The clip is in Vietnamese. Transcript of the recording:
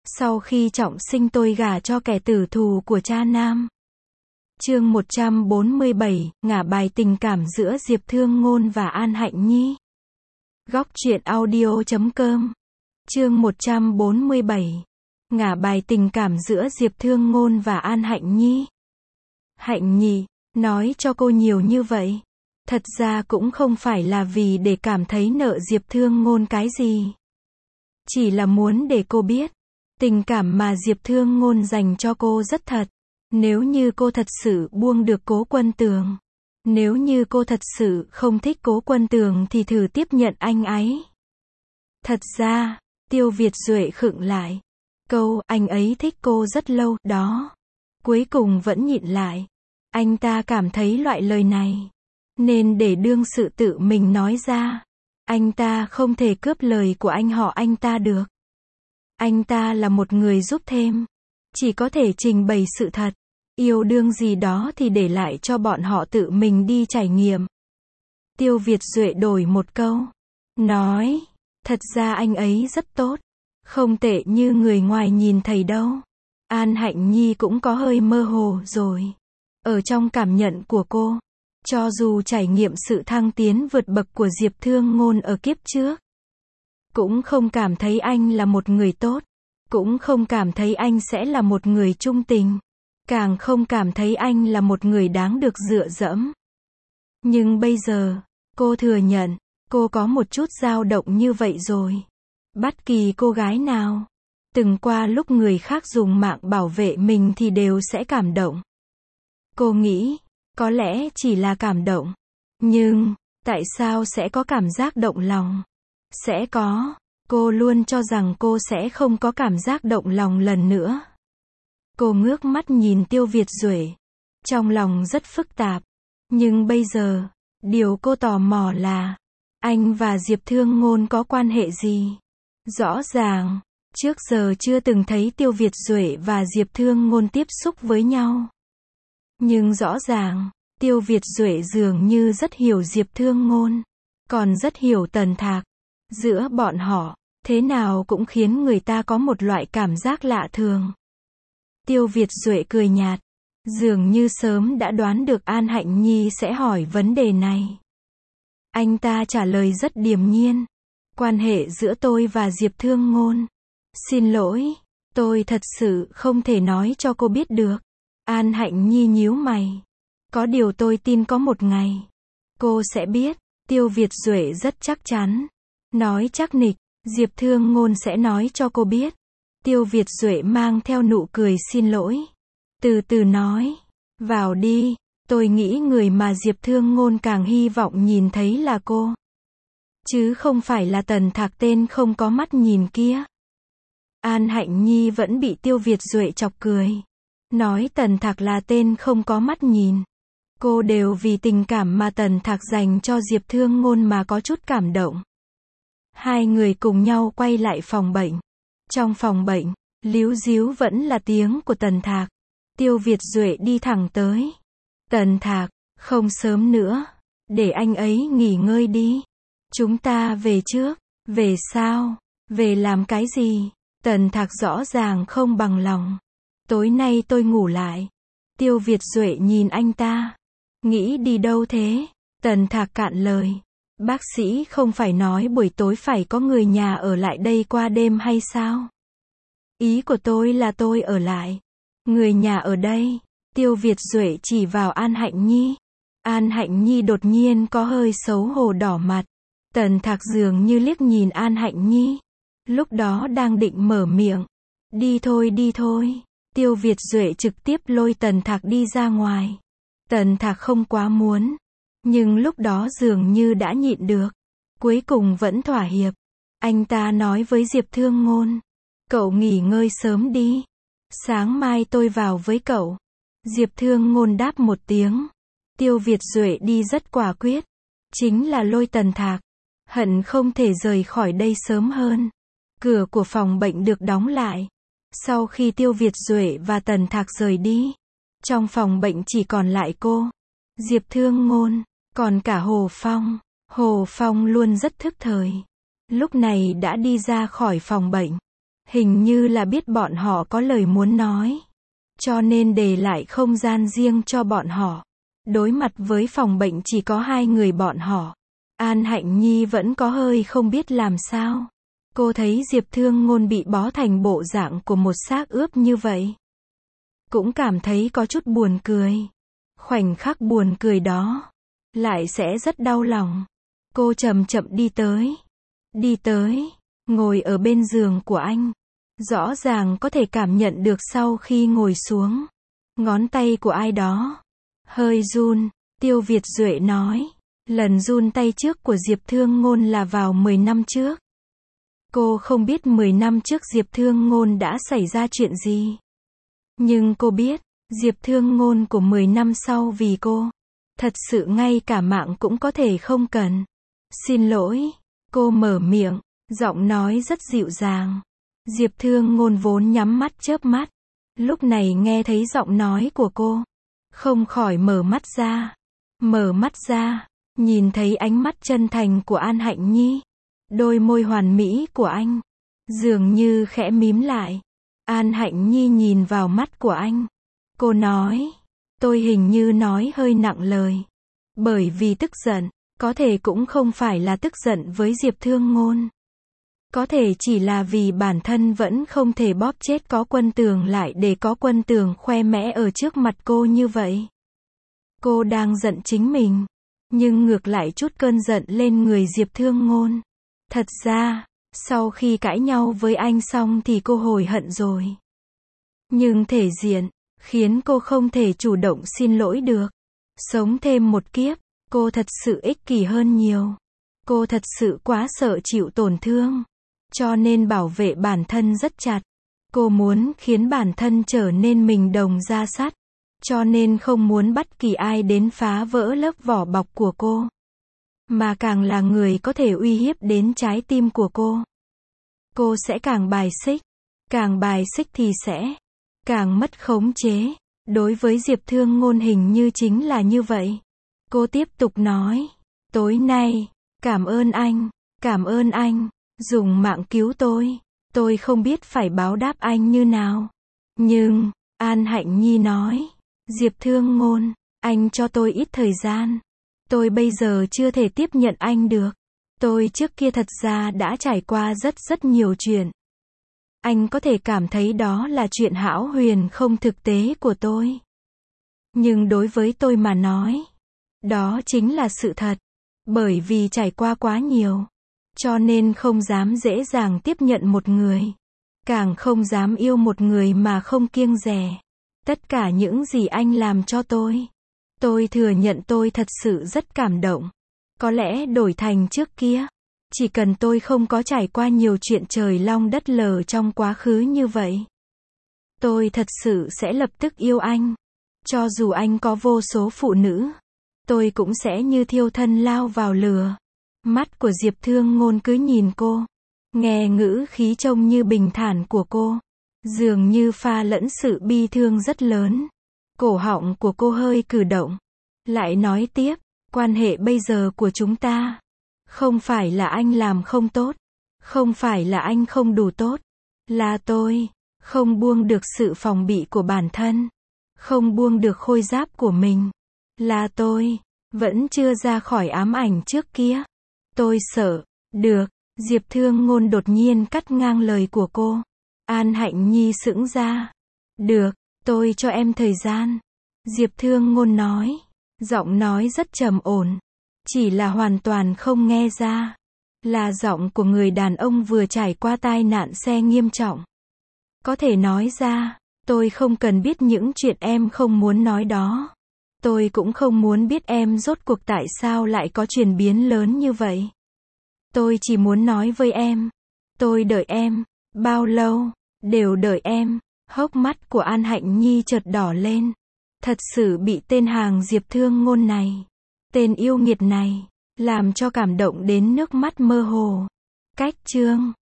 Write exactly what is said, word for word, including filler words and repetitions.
Sau khi trọng sinh tôi gả cho kẻ tử thù của cha Nam. Chương một trăm bốn mươi bảy, ngả bài tình cảm giữa Diệp Thương Ngôn và An Hạnh Nhi. Góc truyện audio chấm com. Chương một trăm bốn mươi bảy, ngả bài tình cảm giữa Diệp Thương Ngôn và An Hạnh Nhi. Hạnh Nhi, nói cho cô nhiều như vậy. Thật ra cũng không phải là vì để cảm thấy nợ Diệp Thương Ngôn cái gì. Chỉ là muốn để cô biết, tình cảm mà Diệp Thương Ngôn dành cho cô rất thật. Nếu như cô thật sự buông được Cố Quân Tường, nếu như cô thật sự không thích Cố Quân Tường thì thử tiếp nhận anh ấy. Thật ra, Tiêu Việt Duệ khựng lại. Câu, anh ấy thích cô rất lâu, đó. Cuối cùng vẫn nhịn lại. Anh ta cảm thấy loại lời này nên để đương sự tự mình nói ra. Anh ta không thể cướp lời của anh họ anh ta được. Anh ta là một người giúp thêm. Chỉ có thể trình bày sự thật. Yêu đương gì đó thì để lại cho bọn họ tự mình đi trải nghiệm. Tiêu Việt Duệ đổi một câu. Nói, thật ra anh ấy rất tốt. Không tệ như người ngoài nhìn thấy đâu. An Hạnh Nhi cũng có hơi mơ hồ rồi. Ở trong cảm nhận của cô, cho dù trải nghiệm sự thăng tiến vượt bậc của Diệp Thương Ngôn ở kiếp trước, cũng không cảm thấy anh là một người tốt, cũng không cảm thấy anh sẽ là một người trung tình, càng không cảm thấy anh là một người đáng được dựa dẫm. Nhưng bây giờ, cô thừa nhận, cô có một chút dao động như vậy rồi. Bất kỳ cô gái nào từng qua lúc người khác dùng mạng bảo vệ mình thì đều sẽ cảm động. Cô nghĩ, có lẽ chỉ là cảm động. Nhưng, tại sao sẽ có cảm giác động lòng? Sẽ có. Cô luôn cho rằng cô sẽ không có cảm giác động lòng lần nữa. Cô ngước mắt nhìn Tiêu Việt Duệ. Trong lòng rất phức tạp. Nhưng bây giờ, điều cô tò mò là, anh và Diệp Thương Ngôn có quan hệ gì? Rõ ràng, trước giờ chưa từng thấy Tiêu Việt Duệ và Diệp Thương Ngôn tiếp xúc với nhau. Nhưng rõ ràng, Tiêu Việt Duệ dường như rất hiểu Diệp Thương Ngôn, còn rất hiểu Tần Thạc. Giữa bọn họ, thế nào cũng khiến người ta có một loại cảm giác lạ thường. Tiêu Việt Duệ cười nhạt, dường như sớm đã đoán được An Hạnh Nhi sẽ hỏi vấn đề này. Anh ta trả lời rất điềm nhiên. Quan hệ giữa tôi và Diệp Thương Ngôn. Xin lỗi, tôi thật sự không thể nói cho cô biết được. An Hạnh Nhi nhíu mày. Có điều tôi tin có một ngày, cô sẽ biết. Tiêu Việt Duệ rất chắc chắn. Nói chắc nịch, Diệp Thương Ngôn sẽ nói cho cô biết. Tiêu Việt Duệ mang theo nụ cười xin lỗi. Từ từ nói, vào đi, tôi nghĩ người mà Diệp Thương Ngôn càng hy vọng nhìn thấy là cô. Chứ không phải là Tần Thạc tên không có mắt nhìn kia. An Hạnh Nhi vẫn bị Tiêu Việt Duệ chọc cười. Nói Tần Thạc là tên không có mắt nhìn. Cô đều vì tình cảm mà Tần Thạc dành cho Diệp Thương Ngôn mà có chút cảm động. Hai người cùng nhau quay lại phòng bệnh. Trong phòng bệnh, líu díu vẫn là tiếng của Tần Thạc. Tiêu Việt Duệ đi thẳng tới. Tần Thạc, không sớm nữa. Để anh ấy nghỉ ngơi đi. Chúng ta về trước. Về sao? Về làm cái gì? Tần Thạc rõ ràng không bằng lòng. Tối nay tôi ngủ lại. Tiêu Việt Duệ nhìn anh ta. Nghĩ đi đâu thế? Tần Thạc cạn lời. Bác sĩ không phải nói buổi tối phải có người nhà ở lại đây qua đêm hay sao? Ý của tôi là tôi ở lại. Người nhà ở đây. Tiêu Việt Duệ chỉ vào An Hạnh Nhi. An Hạnh Nhi đột nhiên có hơi xấu hổ đỏ mặt. Tần Thạc dường như liếc nhìn An Hạnh Nhi. Lúc đó đang định mở miệng. Đi thôi đi thôi. Tiêu Việt Duệ trực tiếp lôi Tần Thạc đi ra ngoài. Tần Thạc không quá muốn. Nhưng lúc đó dường như đã nhịn được. Cuối cùng vẫn thỏa hiệp. Anh ta nói với Diệp Thương Ngôn. Cậu nghỉ ngơi sớm đi. Sáng mai tôi vào với cậu. Diệp Thương Ngôn đáp một tiếng. Tiêu Việt Duệ đi rất quả quyết. Chính là lôi Tần Thạc. Hận không thể rời khỏi đây sớm hơn. Cửa của phòng bệnh được đóng lại. Sau khi Tiêu Việt Duệ và Tần Thạc rời đi, trong phòng bệnh chỉ còn lại cô, Diệp Thương Ngôn, còn cả Hồ Phong. Hồ Phong luôn rất thức thời. Lúc này đã đi ra khỏi phòng bệnh. Hình như là biết bọn họ có lời muốn nói. Cho nên để lại không gian riêng cho bọn họ. Đối mặt với phòng bệnh chỉ có hai người bọn họ. An Hạnh Nhi vẫn có hơi không biết làm sao. Cô thấy Diệp Thương Ngôn bị bó thành bộ dạng của một xác ướp như vậy. Cũng cảm thấy có chút buồn cười. Khoảnh khắc buồn cười đó, lại sẽ rất đau lòng. Cô chậm chậm đi tới. Đi tới, ngồi ở bên giường của anh. Rõ ràng có thể cảm nhận được sau khi ngồi xuống. Ngón tay của ai đó hơi run. Tiêu Việt Duệ nói. Lần run tay trước của Diệp Thương Ngôn là vào mười năm trước. Cô không biết mười năm trước Diệp Thương Ngôn đã xảy ra chuyện gì. Nhưng cô biết, Diệp Thương Ngôn của mười năm sau vì cô, thật sự ngay cả mạng cũng có thể không cần. Xin lỗi, cô mở miệng, giọng nói rất dịu dàng. Diệp Thương Ngôn vốn nhắm mắt chớp mắt, lúc này nghe thấy giọng nói của cô, không khỏi mở mắt ra. Mở mắt ra, nhìn thấy ánh mắt chân thành của An Hạnh Nhi, đôi môi hoàn mỹ của anh, dường như khẽ mím lại. An Hạnh Nhi nhìn vào mắt của anh. Cô nói, tôi hình như nói hơi nặng lời. Bởi vì tức giận, có thể cũng không phải là tức giận với Diệp Thương Ngôn. Có thể chỉ là vì bản thân vẫn không thể bóp chết Có Quân Tường lại để Có Quân Tường khoe mẽ ở trước mặt cô như vậy. Cô đang giận chính mình, nhưng ngược lại chút cơn giận lên người Diệp Thương Ngôn. Thật ra, sau khi cãi nhau với anh xong thì cô hối hận rồi. Nhưng thể diện, khiến cô không thể chủ động xin lỗi được. Sống thêm một kiếp, cô thật sự ích kỷ hơn nhiều. Cô thật sự quá sợ chịu tổn thương. Cho nên bảo vệ bản thân rất chặt. Cô muốn khiến bản thân trở nên mình đồng da sắt. Cho nên không muốn bất kỳ ai đến phá vỡ lớp vỏ bọc của cô. Mà càng là người có thể uy hiếp đến trái tim của cô. Cô sẽ càng bài xích. Càng bài xích thì sẽ càng mất khống chế. Đối với Diệp Thương Ngôn hình như chính là như vậy. Cô tiếp tục nói. Tối nay, cảm ơn anh, cảm ơn anh, dùng mạng cứu tôi. Tôi không biết phải báo đáp anh như nào. Nhưng, An Hạnh Nhi nói. Diệp Thương Ngôn, anh cho tôi ít thời gian. Tôi bây giờ chưa thể tiếp nhận anh được. Tôi trước kia thật ra đã trải qua rất rất nhiều chuyện. Anh có thể cảm thấy đó là chuyện hão huyền không thực tế của tôi. Nhưng đối với tôi mà nói, đó chính là sự thật. Bởi vì trải qua quá nhiều, cho nên không dám dễ dàng tiếp nhận một người. Càng không dám yêu một người mà không kiêng dè. Tất cả những gì anh làm cho tôi, tôi thừa nhận tôi thật sự rất cảm động. Có lẽ đổi thành trước kia, chỉ cần tôi không có trải qua nhiều chuyện trời long đất lở trong quá khứ như vậy, tôi thật sự sẽ lập tức yêu anh. Cho dù anh có vô số phụ nữ, tôi cũng sẽ như thiêu thân lao vào lửa. Mắt của Diệp Thương Ngôn cứ nhìn cô, nghe ngữ khí trông như bình thản của cô, dường như pha lẫn sự bi thương rất lớn. Cổ họng của cô hơi cử động, lại nói tiếp, quan hệ bây giờ của chúng ta, không phải là anh làm không tốt, không phải là anh không đủ tốt, là tôi không buông được sự phòng bị của bản thân, không buông được khôi giáp của mình, là tôi vẫn chưa ra khỏi ám ảnh trước kia. Tôi sợ. Được. Diệp Thương Ngôn đột nhiên cắt ngang lời của cô. An Hạnh Nhi sững ra. Được, tôi cho em thời gian. Diệp Thương Ngôn nói. Giọng nói rất trầm ổn. Chỉ là hoàn toàn không nghe ra. Là giọng của người đàn ông vừa trải qua tai nạn xe nghiêm trọng. Có thể nói ra, tôi không cần biết những chuyện em không muốn nói đó. Tôi cũng không muốn biết em rốt cuộc tại sao lại có chuyển biến lớn như vậy. Tôi chỉ muốn nói với em. Tôi đợi em. Bao lâu? Đều đợi em. Hốc mắt của An Hạnh Nhi chợt đỏ lên. Thật sự bị tên hàng Diệp Thương Ngôn này, tên yêu nghiệt này, làm cho cảm động đến nước mắt mơ hồ. Cách chương